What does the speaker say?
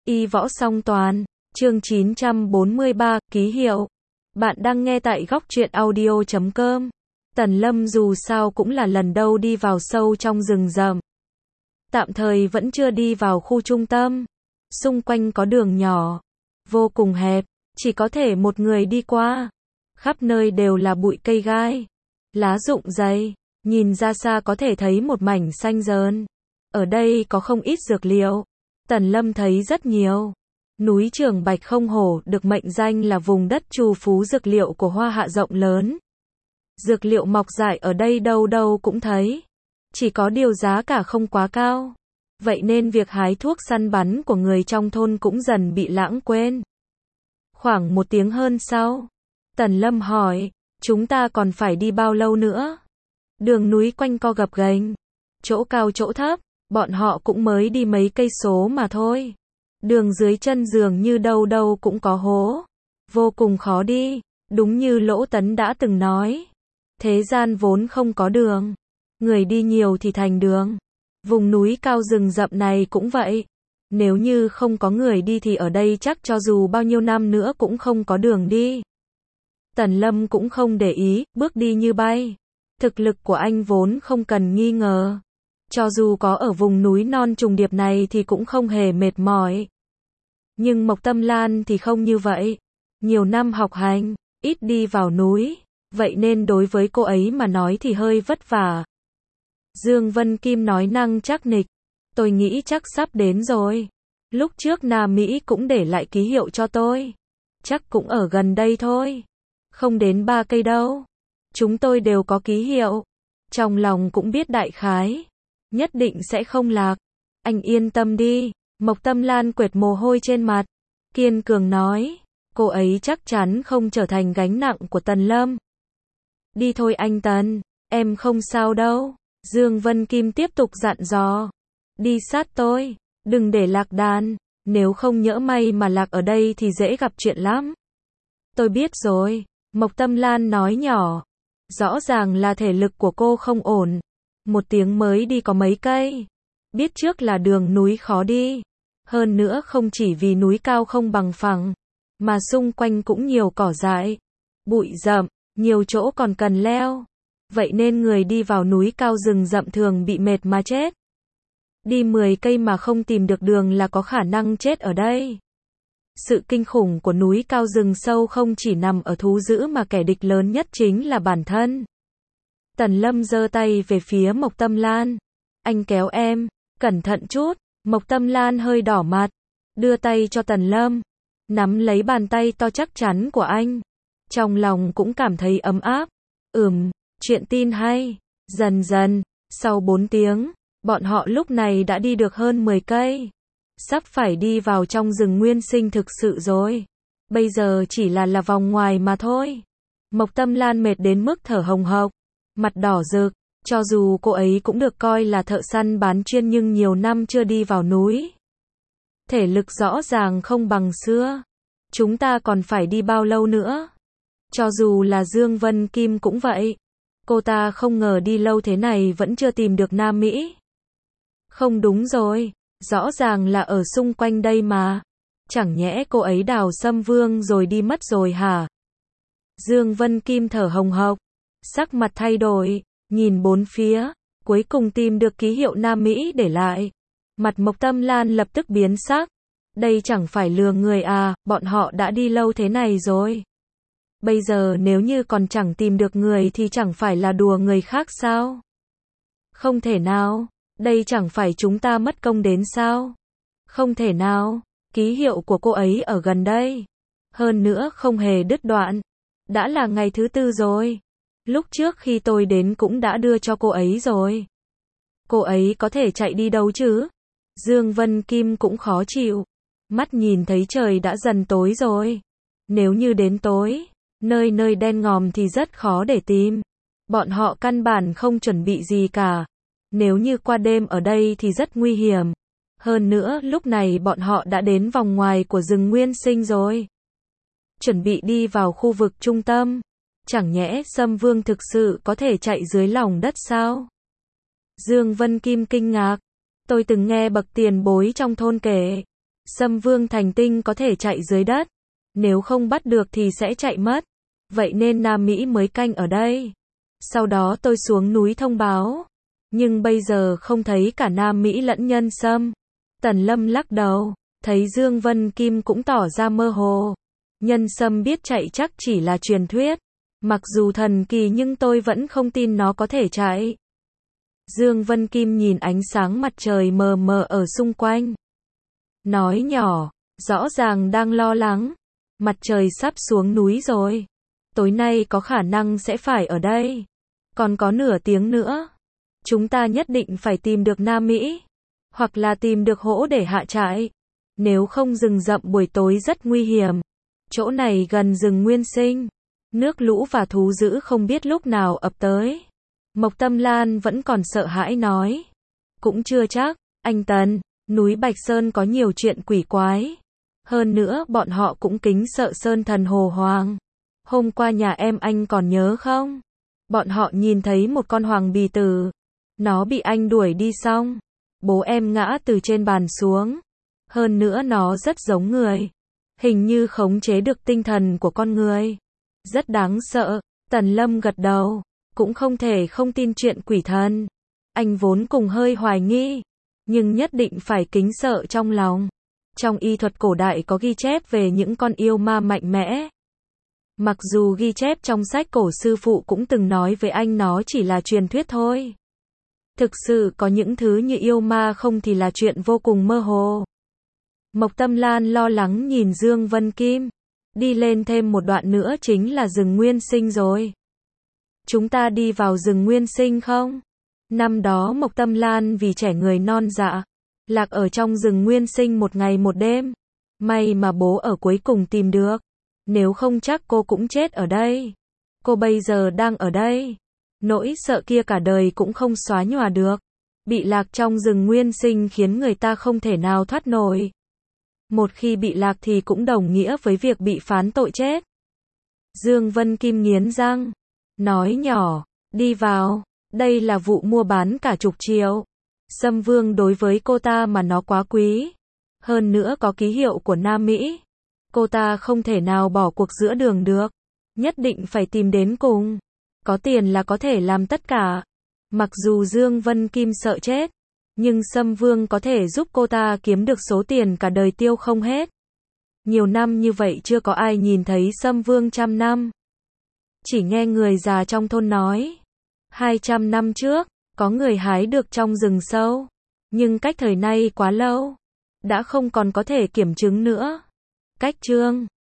Y võ song toàn, chương 943, ký hiệu. Bạn đang nghe tại góc truyện audio.com. Tần Lâm dù sao cũng là lần đầu đi vào sâu trong rừng rậm. Tạm thời vẫn chưa đi vào khu trung tâm. Xung quanh có đường nhỏ, vô cùng hẹp, chỉ có thể một người đi qua. Khắp nơi đều là bụi cây gai, lá rụng dày, nhìn ra xa có thể thấy một mảnh xanh rờn. Ở đây có không ít dược liệu. Tần Lâm thấy rất nhiều. Núi Trường Bạch Không Hổ được mệnh danh là vùng đất trù phú dược liệu của Hoa Hạ rộng lớn. Dược liệu mọc rải ở đây đâu đâu cũng thấy. Chỉ có điều giá cả không quá cao. Vậy nên việc hái thuốc săn bắn của người trong thôn cũng dần bị lãng quên. Khoảng 1 tiếng hơn sau, Tần Lâm hỏi, chúng ta còn phải đi bao lâu nữa? Đường núi quanh co gập ghềnh, chỗ cao chỗ thấp, bọn họ cũng mới đi mấy cây số mà thôi. Đường dưới chân dường như đâu đâu cũng có hố, vô cùng khó đi, đúng như Lỗ Tấn đã từng nói. Thế gian vốn không có đường, người đi nhiều thì thành đường. Vùng núi cao rừng rậm này cũng vậy. Nếu như không có người đi thì ở đây chắc cho dù bao nhiêu năm nữa cũng không có đường đi. Tần Lâm cũng không để ý, bước đi như bay. Thực lực của anh vốn không cần nghi ngờ. Cho dù có ở vùng núi non trùng điệp này thì cũng không hề mệt mỏi. Nhưng Mộc Tâm Lan thì không như vậy. Nhiều năm học hành, ít đi vào núi. Vậy nên đối với cô ấy mà nói thì hơi vất vả. Dương Vân Kim nói năng chắc nịch. Tôi nghĩ chắc sắp đến rồi. Lúc trước Nam Mỹ cũng để lại ký hiệu cho tôi. Chắc cũng ở gần đây thôi. Không đến 3 cây đâu. Chúng tôi đều có ký hiệu. Trong lòng cũng biết đại khái. Nhất định sẽ không lạc. Anh yên tâm đi. Mộc Tâm Lan quệt mồ hôi trên mặt. Kiên cường nói. Cô ấy chắc chắn không trở thành gánh nặng của Tần Lâm. Đi thôi anh Tần. Em không sao đâu. Dương Vân Kim tiếp tục dặn dò. Đi sát tôi. Đừng để lạc đàn. Nếu không nhỡ may mà lạc ở đây thì dễ gặp chuyện lắm. Tôi biết rồi. Mộc Tâm Lan nói nhỏ. Rõ ràng là thể lực của cô không ổn. 1 tiếng mới đi có mấy cây. Biết trước là đường núi khó đi. Hơn nữa không chỉ vì núi cao không bằng phẳng, mà xung quanh cũng nhiều cỏ dại, bụi rậm, nhiều chỗ còn cần leo. Vậy nên người đi vào núi cao rừng rậm thường bị mệt mà chết. Đi 10 cây mà không tìm được đường là có khả năng chết ở đây. Sự kinh khủng của núi cao rừng sâu không chỉ nằm ở thú dữ mà kẻ địch lớn nhất chính là bản thân. Tần Lâm giơ tay về phía Mộc Tâm Lan. Anh kéo em, cẩn thận chút. Mộc Tâm Lan hơi đỏ mặt, đưa tay cho Tần Lâm, nắm lấy bàn tay to chắc chắn của anh. Trong lòng cũng cảm thấy ấm áp. Chuyện tin hay. Dần dần, sau 4 tiếng, bọn họ lúc này đã đi được hơn 10 cây. Sắp phải đi vào trong rừng nguyên sinh thực sự rồi. Bây giờ chỉ là vòng ngoài mà thôi. Mộc Tâm Lan mệt đến mức thở hồng hộc, mặt đỏ rực. Cho dù cô ấy cũng được coi là thợ săn bán chuyên nhưng nhiều năm chưa đi vào núi. Thể lực rõ ràng không bằng xưa. Chúng ta còn phải đi bao lâu nữa? Cho dù là Dương Vân Kim cũng vậy. Cô ta không ngờ đi lâu thế này vẫn chưa tìm được Nam Mỹ. Không đúng rồi. Rõ ràng là ở xung quanh đây mà. Chẳng nhẽ cô ấy đào Sâm Vương rồi đi mất rồi hả? Dương Vân Kim thở hồng hộc, sắc mặt thay đổi. Nhìn bốn phía, cuối cùng tìm được ký hiệu Nam Mỹ để lại. Mặt Mộc Tâm Lan lập tức biến sắc. Đây chẳng phải lừa người à, bọn họ đã đi lâu thế này rồi. Bây giờ nếu như còn chẳng tìm được người thì chẳng phải là đùa người khác sao? Không thể nào, đây chẳng phải chúng ta mất công đến sao? Không thể nào, ký hiệu của cô ấy ở gần đây. Hơn nữa không hề đứt đoạn. Đã là ngày thứ 4 rồi. Lúc trước khi tôi đến cũng đã đưa cho cô ấy rồi. Cô ấy có thể chạy đi đâu chứ? Dương Vân Kim cũng khó chịu. Mắt nhìn thấy trời đã dần tối rồi. Nếu như đến tối, nơi nơi đen ngòm thì rất khó để tìm. Bọn họ căn bản không chuẩn bị gì cả. Nếu như qua đêm ở đây thì rất nguy hiểm. Hơn nữa lúc này bọn họ đã đến vòng ngoài của rừng nguyên sinh rồi. Chuẩn bị đi vào khu vực trung tâm. Chẳng nhẽ Sâm Vương thực sự có thể chạy dưới lòng đất sao? Dương Vân Kim kinh ngạc. Tôi từng nghe bậc tiền bối trong thôn kể. Sâm Vương thành tinh có thể chạy dưới đất, nếu không bắt được thì sẽ chạy mất. Vậy nên Nam Mỹ mới canh ở đây. Sau đó tôi xuống núi thông báo, nhưng bây giờ không thấy cả Nam Mỹ lẫn Nhân Sâm. Tần Lâm lắc đầu, thấy Dương Vân Kim cũng tỏ ra mơ hồ. Nhân Sâm biết chạy chắc chỉ là truyền thuyết. Mặc dù thần kỳ nhưng tôi vẫn không tin nó có thể chạy. Dương Vân Kim nhìn ánh sáng mặt trời mờ mờ ở xung quanh. Nói nhỏ, rõ ràng đang lo lắng. Mặt trời sắp xuống núi rồi. Tối nay có khả năng sẽ phải ở đây. Còn có nửa tiếng nữa. Chúng ta nhất định phải tìm được Nam Mỹ. Hoặc là tìm được hỗ để hạ trại. Nếu không rừng rậm buổi tối rất nguy hiểm. Chỗ này gần rừng nguyên sinh. Nước lũ và thú dữ không biết lúc nào ập tới. Mộc Tâm Lan vẫn còn sợ hãi nói. Cũng chưa chắc, anh Tần, núi Bạch Sơn có nhiều chuyện quỷ quái. Hơn nữa bọn họ cũng kính sợ Sơn Thần Hồ Hoàng. Hôm qua nhà em anh còn nhớ không? Bọn họ nhìn thấy một con hoàng bì tử. Nó bị anh đuổi đi xong. Bố em ngã từ trên bàn xuống. Hơn nữa nó rất giống người. Hình như khống chế được tinh thần của con người. Rất đáng sợ. Tần Lâm gật đầu. Cũng không thể không tin chuyện quỷ thần. Anh vốn cùng hơi hoài nghi. Nhưng nhất định phải kính sợ trong lòng. Trong y thuật cổ đại có ghi chép về những con yêu ma mạnh mẽ. Mặc dù ghi chép trong sách cổ sư phụ cũng từng nói với anh nó chỉ là truyền thuyết thôi. Thực sự có những thứ như yêu ma không thì là chuyện vô cùng mơ hồ. Mộc Tâm Lan lo lắng nhìn Dương Vân Kim. Đi lên thêm một đoạn nữa chính là rừng nguyên sinh rồi. Chúng ta đi vào rừng nguyên sinh không? Năm đó Mộc Tâm Lan vì trẻ người non dạ, lạc ở trong rừng nguyên sinh một ngày một đêm. May mà bố ở cuối cùng tìm được. Nếu không chắc cô cũng chết ở đây. Cô bây giờ đang ở đây. Nỗi sợ kia cả đời cũng không xóa nhòa được. Bị lạc trong rừng nguyên sinh khiến người ta không thể nào thoát nổi. Một khi bị lạc thì cũng đồng nghĩa với việc bị phán tội chết. Dương Vân Kim nghiến răng. Nói nhỏ, đi vào. Đây là vụ mua bán cả chục triệu. Sâm Vương đối với cô ta mà nó quá quý. Hơn nữa có ký hiệu của Nam Mỹ. Cô ta không thể nào bỏ cuộc giữa đường được. Nhất định phải tìm đến cùng. Có tiền là có thể làm tất cả. Mặc dù Dương Vân Kim sợ chết. Nhưng Sâm Vương có thể giúp cô ta kiếm được số tiền cả đời tiêu không hết. Nhiều năm như vậy chưa có ai nhìn thấy Sâm Vương 100 năm. Chỉ nghe người già trong thôn nói. 200 năm trước, có người hái được trong rừng sâu. Nhưng cách thời nay quá lâu. Đã không còn có thể kiểm chứng nữa. Cách chương